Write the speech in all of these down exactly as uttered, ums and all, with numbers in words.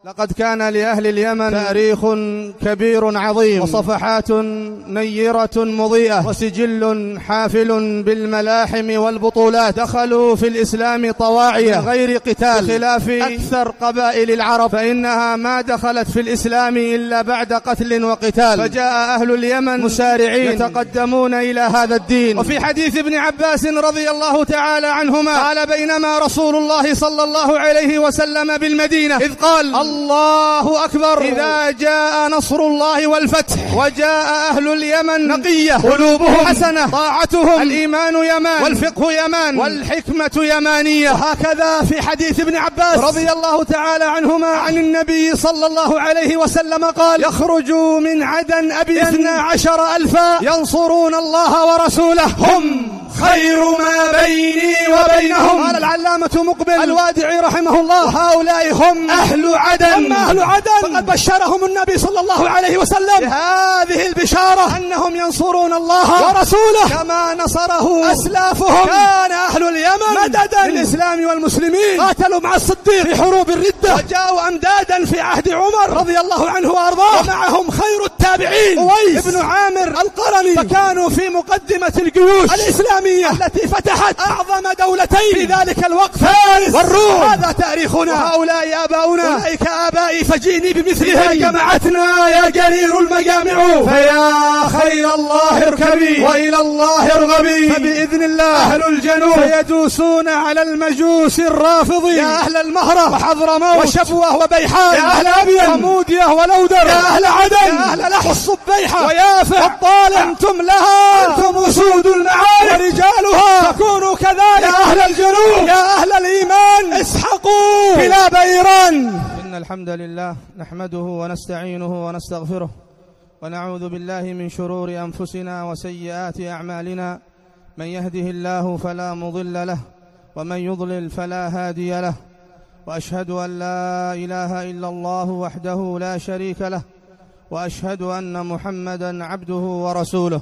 لقد كان لأهل اليمن تاريخ كبير عظيم، وصفحات نيرة مضيئة، وسجل حافل بالملاحم والبطولات. دخلوا في الإسلام طواعية غير قتال، بخلاف أكثر قبائل العرب فإنها ما دخلت في الإسلام إلا بعد قتل وقتال. فجاء أهل اليمن مسارعين يتقدمون إلى هذا الدين. وفي حديث ابن عباس رضي الله تعالى عنهما قال: بينما رسول الله صلى الله عليه وسلم بالمدينة إذ قال: الله أكبر، إذا جاء نصر الله والفتح وجاء أهل اليمن نقية، قلوبهم حسنة، طاعتهم الإيمان يمان، والفقه يمان، والحكمة يمانية. وهكذا في حديث ابن عباس رضي الله تعالى عنهما عن النبي صلى الله عليه وسلم قال: يخرج من عدن أبي اثنا عشر ألفا ينصرون الله ورسوله، هم خير ما بيني وبينهم. قال العلامة مقبل الوادعي رحمه الله: هؤلاء هم أهل عدن. هم أهل عدن، فقد بشرهم النبي صلى الله عليه وسلم بهذه البشارة أنهم ينصرون الله ورسوله كما نصره أسلافهم. كان أهل اليمن مددا للإسلام والمسلمين، قاتلوا مع الصديق في حروب الردة، وجاءوا أمدادا في عهد عمر رضي الله عنه وأرضاه، ومعهم خير التابعين أويس بن عامر القرني، فكانوا في مقدمة الجيوش الإسلامية التي فتحت أعظم دولتين في ذلك الوقت، فارس والروم. هذا تاريخنا، وهؤلاء آباؤنا، أولئك آبائي، فجيني بمثلهم. جمعتنا يا جرير المجامع، فيا خير الله اركبي وإلى الله ارغبي، فبإذن الله أهل الجنوب فيدوسون على المجوس الرافضين. يا أهل المهرة وحضرموت وشبوة وبيحان، يا أهل أبين ومودية ولودر، يا أهل عدن، يا أهل لحو الصبيحة ويافع والطالع، أنتم لها، أنتم أسود المعارك ورجالها، تكونوا كذلك. يا أهل الجنوب، يا أهل الإيمان، اسحقوا بلاد إيران. إن الحمد لله نحمده ونستعينه ونستغفره، ونعوذ بالله من شرور أنفسنا وسيئات أعمالنا. من يهده الله فلا مضل له، ومن يضلل فلا هادي له، وأشهد أن لا إله إلا الله وحده لا شريك له، وأشهد أن محمدا عبده ورسوله.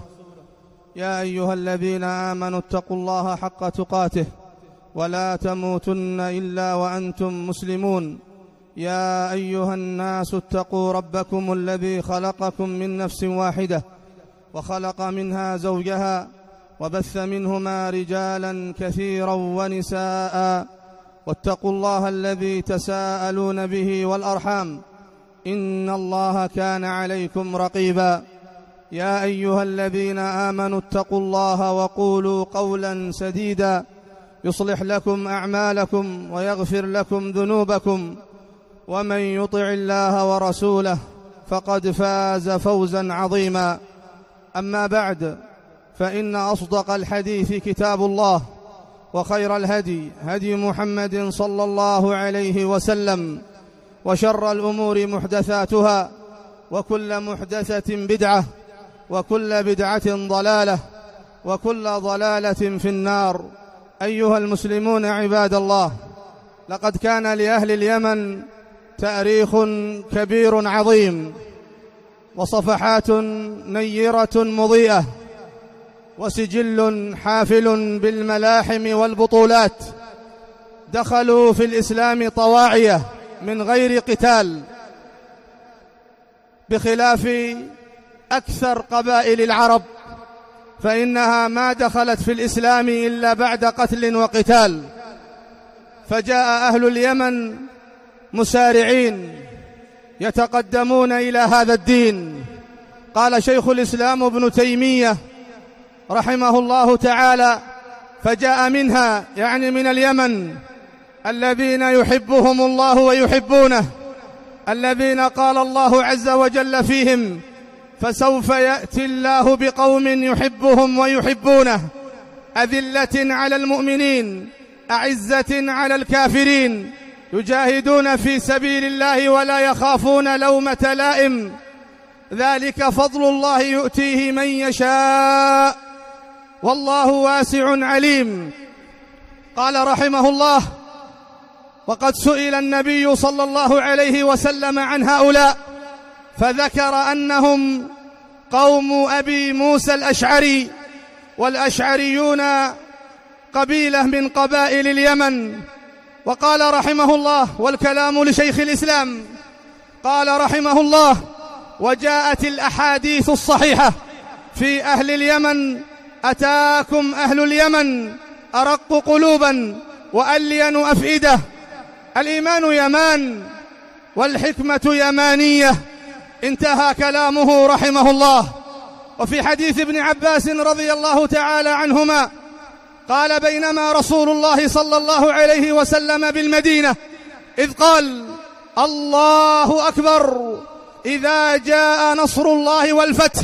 يا أيها الذين آمنوا اتقوا الله حق تقاته، ولا تموتن إلا وأنتم مسلمون. يا أيها الناس اتقوا ربكم الذي خلقكم من نفس واحدة، وخلق منها زوجها، وبث منهما رجالا كثيرا ونساء، واتقوا الله الذي تساءلون به والأرحام، إن الله كان عليكم رقيبا. يا أيها الذين آمنوا اتقوا الله وقولوا قولا سديدا يصلح لكم أعمالكم ويغفر لكم ذنوبكم، ومن يطع الله ورسوله فقد فاز فوزا عظيما. أما بعد، فإن أصدق الحديث كتاب الله، وخير الهدي هدي محمد صلى الله عليه وسلم، وشر الأمور محدثاتها، وكل محدثة بدعة، وكل بدعة ضلالة، وكل ضلالة في النار. أيها المسلمون عباد الله، لقد كان لأهل اليمن تاريخ كبير عظيم، وصفحات نيرة مضيئة، وسجل حافل بالملاحم والبطولات. دخلوا في الإسلام طواعية من غير قتال، بخلاف أكثر قبائل العرب فإنها ما دخلت في الإسلام إلا بعد قتل وقتال. فجاء أهل اليمن مسارعين يتقدمون إلى هذا الدين. قال شيخ الإسلام ابن تيمية رحمه الله تعالى: فجاء منها، يعني من اليمن، الذين يحبهم الله ويحبونه، الذين قال الله عز وجل فيهم: فسوف يأتي الله بقوم يحبهم ويحبونه، أذلة على المؤمنين أعزة على الكافرين، يجاهدون في سبيل الله ولا يخافون لومة لائم، ذلك فضل الله يؤتيه من يشاء، والله واسع عليم. قال رحمه الله: وقد سئل النبي صلى الله عليه وسلم عن هؤلاء، فذكر أنهم قوم أبي موسى الأشعري، والأشعريون قبيلة من قبائل اليمن. وقال رحمه الله: والكلام لشيخ الإسلام قال رحمه الله: وجاءت الأحاديث الصحيحة في أهل اليمن: أتاكم أهل اليمن أرق قلوبا وألين أفئدة. الإيمان يمان والحكمة يمانية. انتهى كلامه رحمه الله. وفي حديث ابن عباس رضي الله تعالى عنهما قال: بينما رسول الله صلى الله عليه وسلم بالمدينة إذ قال: الله أكبر إذا جاء نصر الله والفتح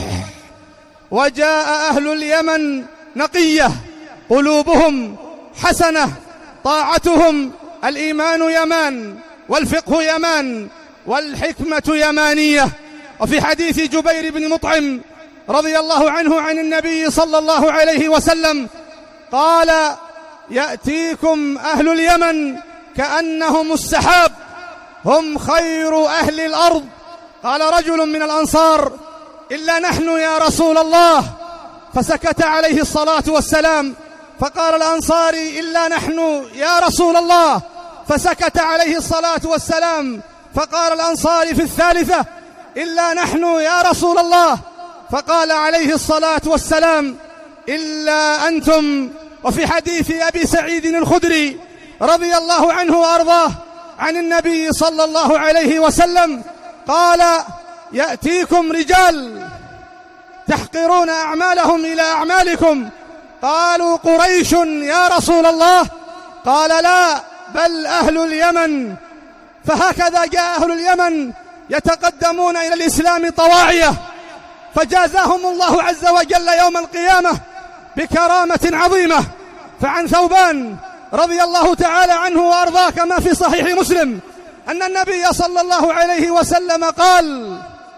وجاء أهل اليمن نقية قلوبهم حسنة طاعتهم. الإيمان يمان والفقه يمان والحكمة يمانية. وفي حديث جبير بن مطعم رضي الله عنه عن النبي صلى الله عليه وسلم قال: يأتيكم أهل اليمن كأنهم السحاب هم خير أهل الأرض. قال رجل من الأنصار: إلا نحن يا رسول الله. فسكت عليه الصلاة والسلام. فقال الأنصاري: إلا نحن يا رسول الله. فسكت عليه الصلاة والسلام. فقال الأنصاري في الثالثة: إلا نحن يا رسول الله. فقال عليه الصلاة والسلام: إلا أنتم. وفي حديث أبي سعيد الخدري رضي الله عنه وأرضاه عن النبي صلى الله عليه وسلم قال: يأتيكم رجال تحقرون أعمالهم إلى أعمالكم. قالوا: قريش يا رسول الله. قال: لا، بل أهل اليمن. فهكذا جاء أهل اليمن يتقدمون إلى الإسلام طواعية، فجازاهم الله عز وجل يوم القيامة بكرامة عظيمة. فعن ثوبان رضي الله تعالى عنه وأرضاه كما في صحيح مسلم أن النبي صلى الله عليه وسلم قال: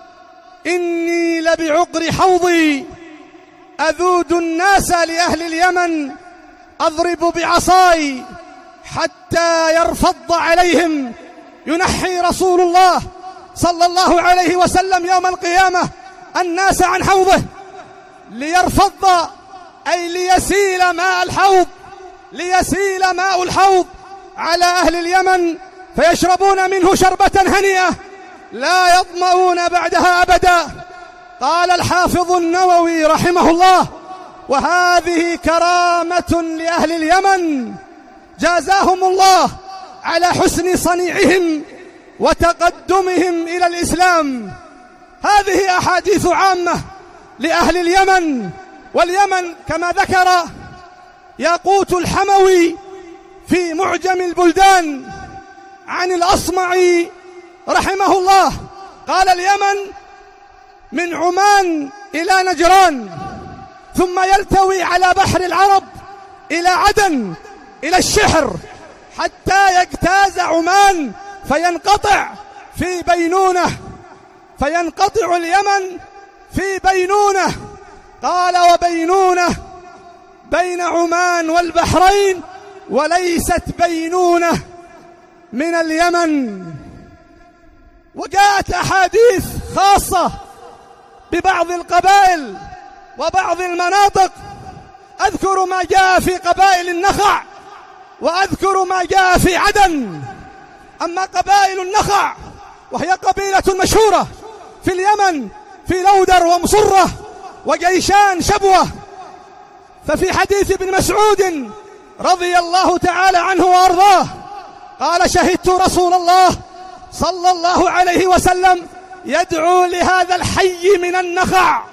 إني لبعقر حوضي أذود الناس لأهل اليمن أضرب بعصاي حتى يرفض عليهم. ينحي رسول الله صلى الله عليه وسلم يوم القيامة الناس عن حوضه ليرفض، أي ليسيل ماء الحوض ليسيل ماء الحوض على أهل اليمن فيشربون منه شربة هنيئة لا يظمؤون بعدها أبدا. قال الحافظ النووي رحمه الله: وهذه كرامة لأهل اليمن جازاهم الله على حسن صنيعهم وتقدمهم إلى الإسلام. هذه أحاديث عامة لأهل اليمن. واليمن كما ذكر ياقوت الحموي في معجم البلدان عن الأصمعي رحمه الله قال: اليمن من عمان إلى نجران، ثم يلتوي على بحر العرب إلى عدن إلى الشحر حتى يجتاز عمان فينقطع في بينونة فينقطع اليمن في بينونة. قال: وبينونة بين عمان والبحرين، وليست بينونة من اليمن. وجاءت أحاديث خاصة ببعض القبائل وبعض المناطق. أذكر ما جاء في قبائل النخع وأذكر ما جاء في عدن. أما قبائل النخع وهي قبيلة مشهورة في اليمن في لودر ومصرة وجيشان شبوة، ففي حديث ابن مسعود رضي الله تعالى عنه وأرضاه قال: شهدت رسول الله صلى الله عليه وسلم يدعو لهذا الحي من النخع،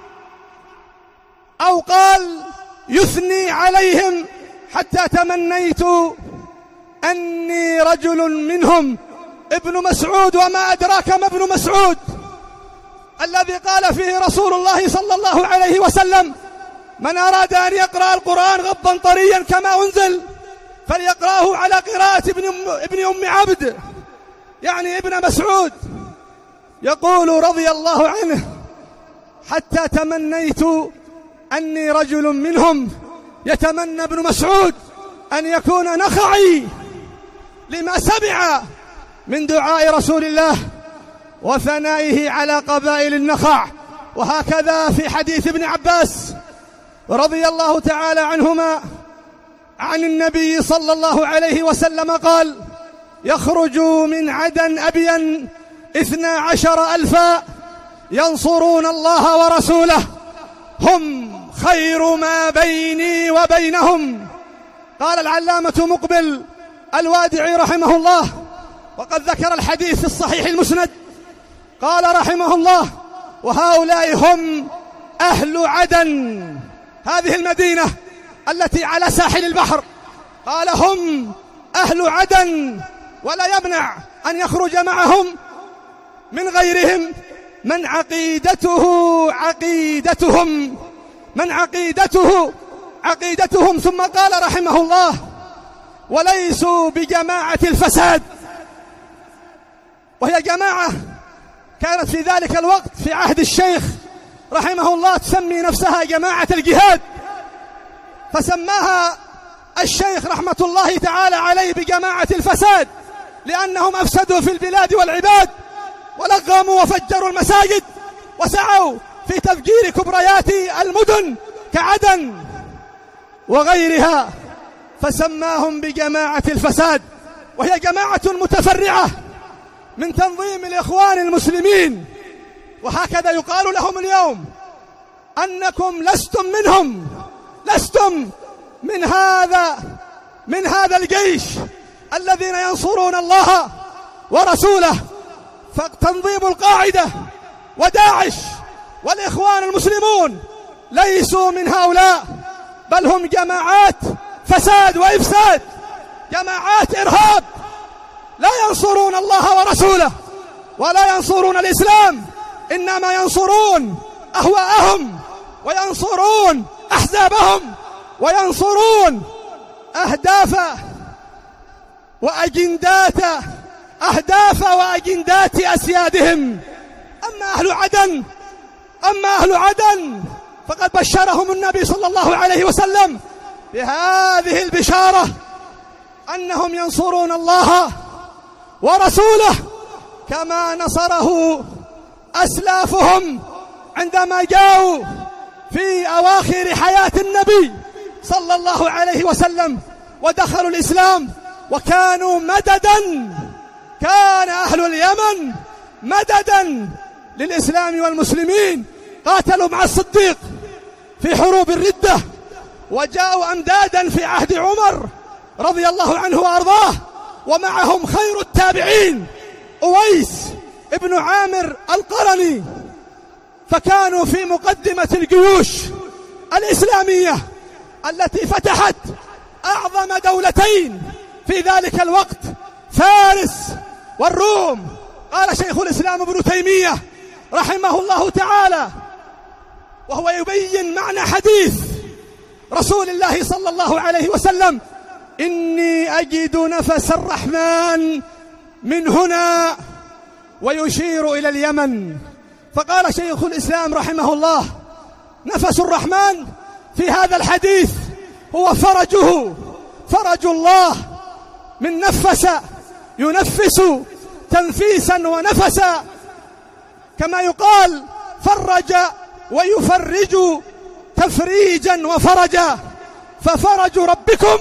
أو قال يثني عليهم، حتى تمنيت أني رجل منهم. ابن مسعود، وما أدراك ما ابن مسعود الذي قال فيه رسول الله صلى الله عليه وسلم: من أراد أن يقرأ القرآن غضا طريا كما أنزل فليقرأه على قراءة ابن, ابن أم عبد، يعني ابن مسعود. يقول رضي الله عنه: حتى تمنيت أني رجل منهم. يتمنى ابن مسعود أن يكون نخعي لما سمع من دعاء رسول الله وثنائه على قبائل النخع. وهكذا في حديث ابن عباس رضي الله تعالى عنهما عن النبي صلى الله عليه وسلم قال: يخرج من عدن أبين اثنا عشر ألفا ينصرون الله ورسوله، هم خير ما بيني وبينهم. قال العلامة مقبل الوادعي رحمه الله، وقد ذكر الحديث في الصحيح المسند، قال رحمه الله: وهؤلاء هم أهل عدن، هذه المدينة التي على ساحل البحر، قال هم أهل عدن، ولا يمنع أن يخرج معهم من غيرهم من عقيدته عقيدتهم من عقيدته عقيدتهم ثم قال رحمه الله: وليسوا بجماعة الفساد، وهي جماعة كانت في ذلك الوقت في عهد الشيخ رحمه الله تسمي نفسها جماعة الجهاد، فسماها الشيخ رحمة الله تعالى عليه بجماعة الفساد، لأنهم أفسدوا في البلاد والعباد، ولغموا وفجروا المساجد، وسعوا في تفجير كبريات المدن كعدن وغيرها، فسماهم بجماعة الفساد، وهي جماعة متفرعة من تنظيم الإخوان المسلمين. وهكذا يقال لهم اليوم: أنكم لستم منهم، لستم من هذا من هذا الجيش الذين ينصرون الله ورسوله. فتنظيم القاعدة وداعش والإخوان المسلمون ليسوا من هؤلاء، بل هم جماعات فساد وإفساد، جماعات إرهاب، لا ينصرون الله ورسوله ولا ينصرون الإسلام، إنما ينصرون أهواءهم وينصرون أحزابهم وينصرون أهداف وأجندات أهداف وأجندات أسيادهم. أما أهل عدن أما أهل عدن فقد بشرهم النبي صلى الله عليه وسلم بهذه البشارة، أنهم ينصرون الله ورسوله كما نصره أسلافهم عندما جاءوا في أواخر حياة النبي صلى الله عليه وسلم ودخلوا الإسلام، وكانوا مددا، كان أهل اليمن مددا للإسلام والمسلمين، قاتلوا مع الصديق في حروب الردة، وجاءوا أمدادا في عهد عمر رضي الله عنه وأرضاه، ومعهم خير التابعين أويس ابن عامر القرني، فكانوا في مقدمة الجيوش الإسلامية التي فتحت أعظم دولتين في ذلك الوقت، فارس والروم. قال شيخ الإسلام ابن تيمية رحمه الله تعالى وهو يبين معنى حديث رسول الله صلى الله عليه وسلم: إني أجد نفس الرحمن من هنا، ويشير إلى اليمن. فقال شيخ الإسلام رحمه الله: نفس الرحمن في هذا الحديث هو فرجه، فرج الله، من نفس ينفس تنفيسا ونفسا، كما يقال فرج ويفرج تفريجا وفرجا، ففرج ربكم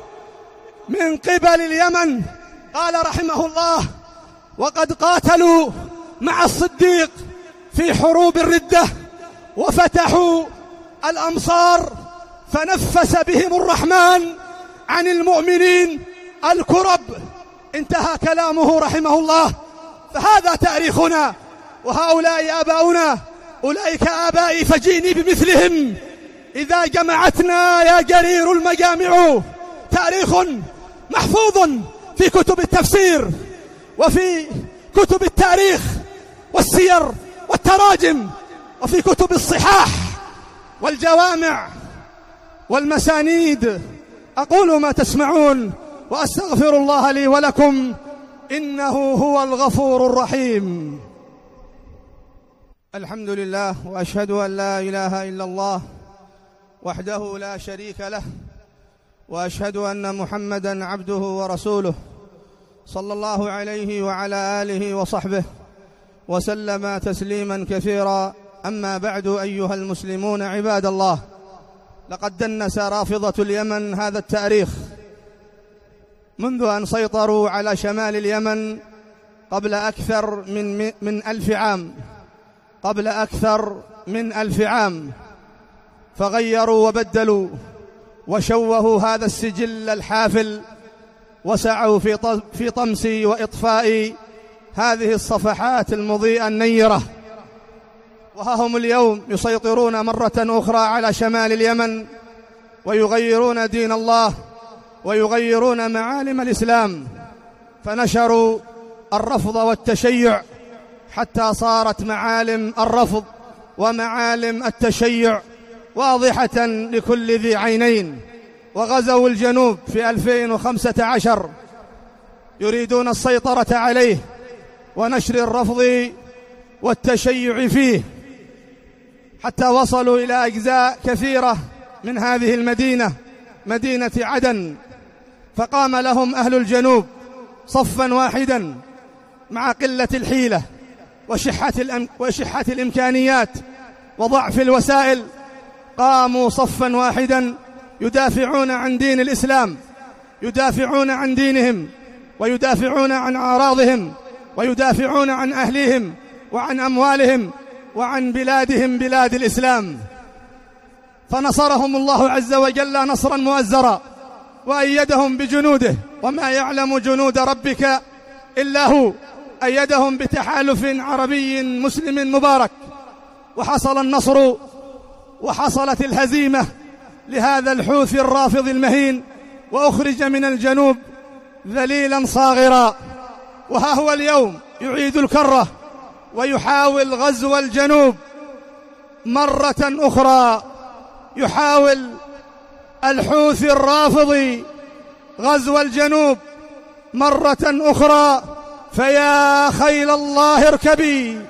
من قبل اليمن. قال رحمه الله: وقد قاتلوا مع الصديق في حروب الردة وفتحوا الأمصار، فنفس بهم الرحمن عن المؤمنين الكرب. انتهى كلامه رحمه الله. فهذا تاريخنا، وهؤلاء آباؤنا، أولئك آبائي فجيني بمثلهم إذا جمعتنا يا جرير المجامع. تاريخ محفوظ في كتب التفسير وفي كتب التاريخ والسير والتراجم وفي كتب الصحاح والجوامع والمسانيد. أقول ما تسمعون وأستغفر الله لي ولكم، إنه هو الغفور الرحيم. الحمد لله، وأشهد أن لا إله إلا الله وحده لا شريك له، وأشهد أن محمدًا عبده ورسوله صلى الله عليه وعلى آله وصحبه وسلم تسليمًا كثيرا. أما بعد، أيها المسلمون عباد الله، لقد دنس رافضة اليمن هذا التاريخ منذ أن سيطروا على شمال اليمن قبل أكثر من من ألف عام قبل أكثر من ألف عام، فغيروا وبدلوا وشوهوا هذا السجل الحافل، وسعوا في في طمس وإطفاء هذه الصفحات المضيئة النيرة. وها هم اليوم يسيطرون مرة أخرى على شمال اليمن، ويغيرون دين الله ويغيرون معالم الإسلام، فنشروا الرفض والتشيع حتى صارت معالم الرفض ومعالم التشيع واضحة لكل ذي عينين. وغزوا الجنوب في ألفين وخمسة عشر يريدون السيطرة عليه ونشر الرفض والتشيع فيه، حتى وصلوا إلى أجزاء كثيرة من هذه المدينة، مدينة عدن، فقام لهم أهل الجنوب صفا واحدا مع قلة الحيلة وشحة, الأم وشحة الإمكانيات وضعف الوسائل. قاموا صفا واحدا يدافعون عن دين الإسلام، يدافعون عن دينهم، ويدافعون عن أعراضهم، ويدافعون عن أهليهم وعن أموالهم وعن بلادهم بلاد الإسلام. فنصرهم الله عز وجل نصرا مؤزرا، وأيدهم بجنوده، وما يعلم جنود ربك إلا هو. أيدهم بتحالف عربي مسلم مبارك، وحصل النصر وحصلت الهزيمة لهذا الحوثي الرافض المهين، وأخرج من الجنوب ذليلا صاغرا. وها هو اليوم يعيد الكرة ويحاول غزو الجنوب مرة أخرى، يحاول الحوثي الرافضي غزو الجنوب مرة أخرى. فيا خيل الله اركبي،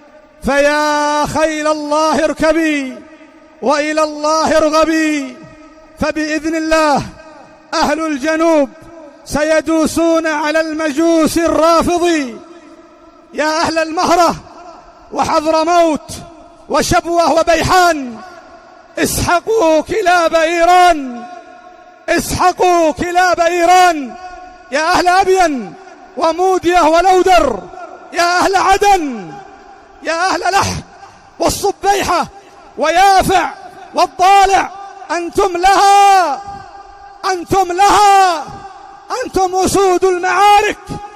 فيا خيل الله اركبي، وإلى الله ارغبي، فبإذن الله أهل الجنوب سيدوسون على المجوس الرافضي. يا أهل المهرة وحضرموت وشبوة وبيحان، اسحقوا كلاب إيران، اسحقوا كلاب إيران. يا أهل أبين ومودية ولودر، يا أهل عدن، يا أهل لحج والصبيحة ويافع والضالع، أنتم لها، أنتم لها، أنتم أسود المعارك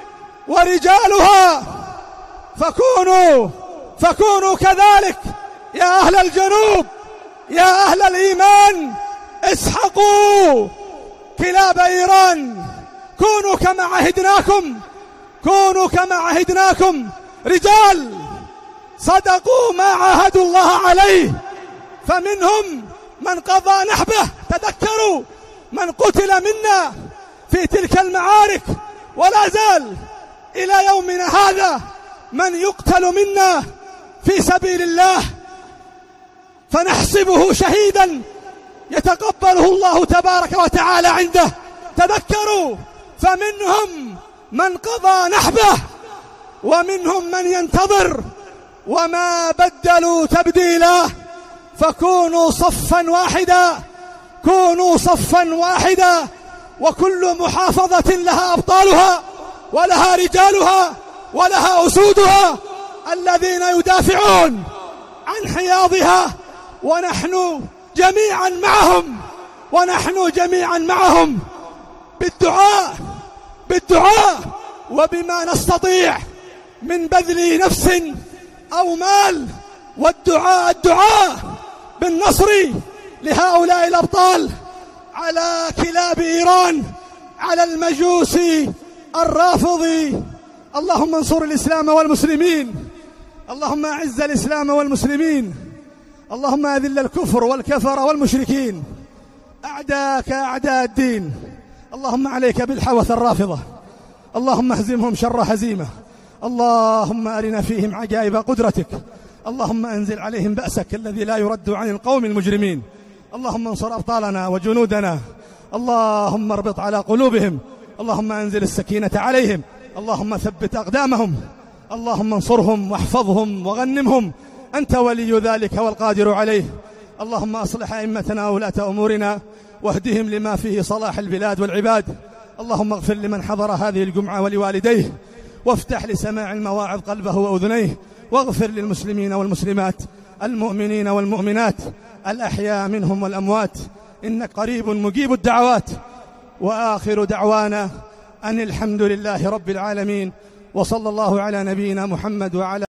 ورجالها، فكونوا فكونوا كذلك. يا أهل الجنوب، يا أهل الإيمان، اسحقوا كلاب إيران، كونوا كما عهدناكم، كونوا كما عهدناكم. رجال صدقوا ما عاهدوا الله عليه، فمنهم من قضى نحبه. تذكروا من قتل منا في تلك المعارك، ولا زال إلى يومنا هذا من يقتل منا في سبيل الله، فنحسبه شهيدا يتقبله الله تبارك وتعالى عنده. تذكروا فمنهم من قضى نحبه ومنهم من ينتظر، وما بدلوا تبديلا. فكونوا صفا واحدا، كونوا صفا واحدا، وكل محافظة لها أبطالها ولها رجالها ولها أسودها الذين يدافعون عن حياضها، ونحن جميعا معهم، ونحن جميعا معهم بالدعاء بالدعاء وبما نستطيع من بذل نفس أو مال، والدعاء الدعاء بالنصر لهؤلاء الأبطال على كلاب إيران، على المجوس الرافضي. اللهم انصر الإسلام والمسلمين، اللهم أعز الإسلام والمسلمين، اللهم أذل الكفر والكفر والمشركين، أعداءك أعداء الدين. اللهم عليك بالحوث الرافضة، اللهم اهزمهم شر هزيمة، اللهم أرنا فيهم عجائب قدرتك، اللهم أنزل عليهم بأسك الذي لا يرد عن القوم المجرمين. اللهم انصر أبطالنا وجنودنا، اللهم اربط على قلوبهم، اللهم أنزل السكينة عليهم، اللهم ثبت أقدامهم، اللهم انصرهم واحفظهم وغنمهم، أنت ولي ذلك والقادر عليه. اللهم أصلح أئمتنا وولاة أمورنا واهدهم لما فيه صلاح البلاد والعباد. اللهم اغفر لمن حضر هذه الجمعة ولوالديه وافتح لسماع المواعظ قلبه وأذنيه، واغفر للمسلمين والمسلمات، المؤمنين والمؤمنات، الأحياء منهم والأموات، إنك قريب مجيب الدعوات. وآخر دعوانا أن الحمد لله رب العالمين، وصلى الله على نبينا محمد وعلى